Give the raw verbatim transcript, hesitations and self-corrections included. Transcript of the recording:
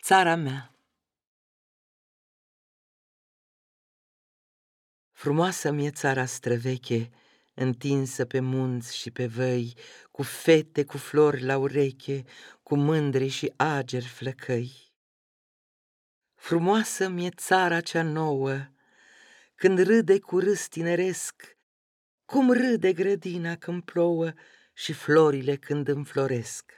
Țara mea. Frumoasă mi-e țara străveche, întinsă pe munți și pe văi, cu fete cu flori la ureche, cu mândri și ageri flăcăi. Frumoasă mi-e țara cea nouă, când râde cu râs tineresc, cum râde grădina când plouă și florile când înfloresc.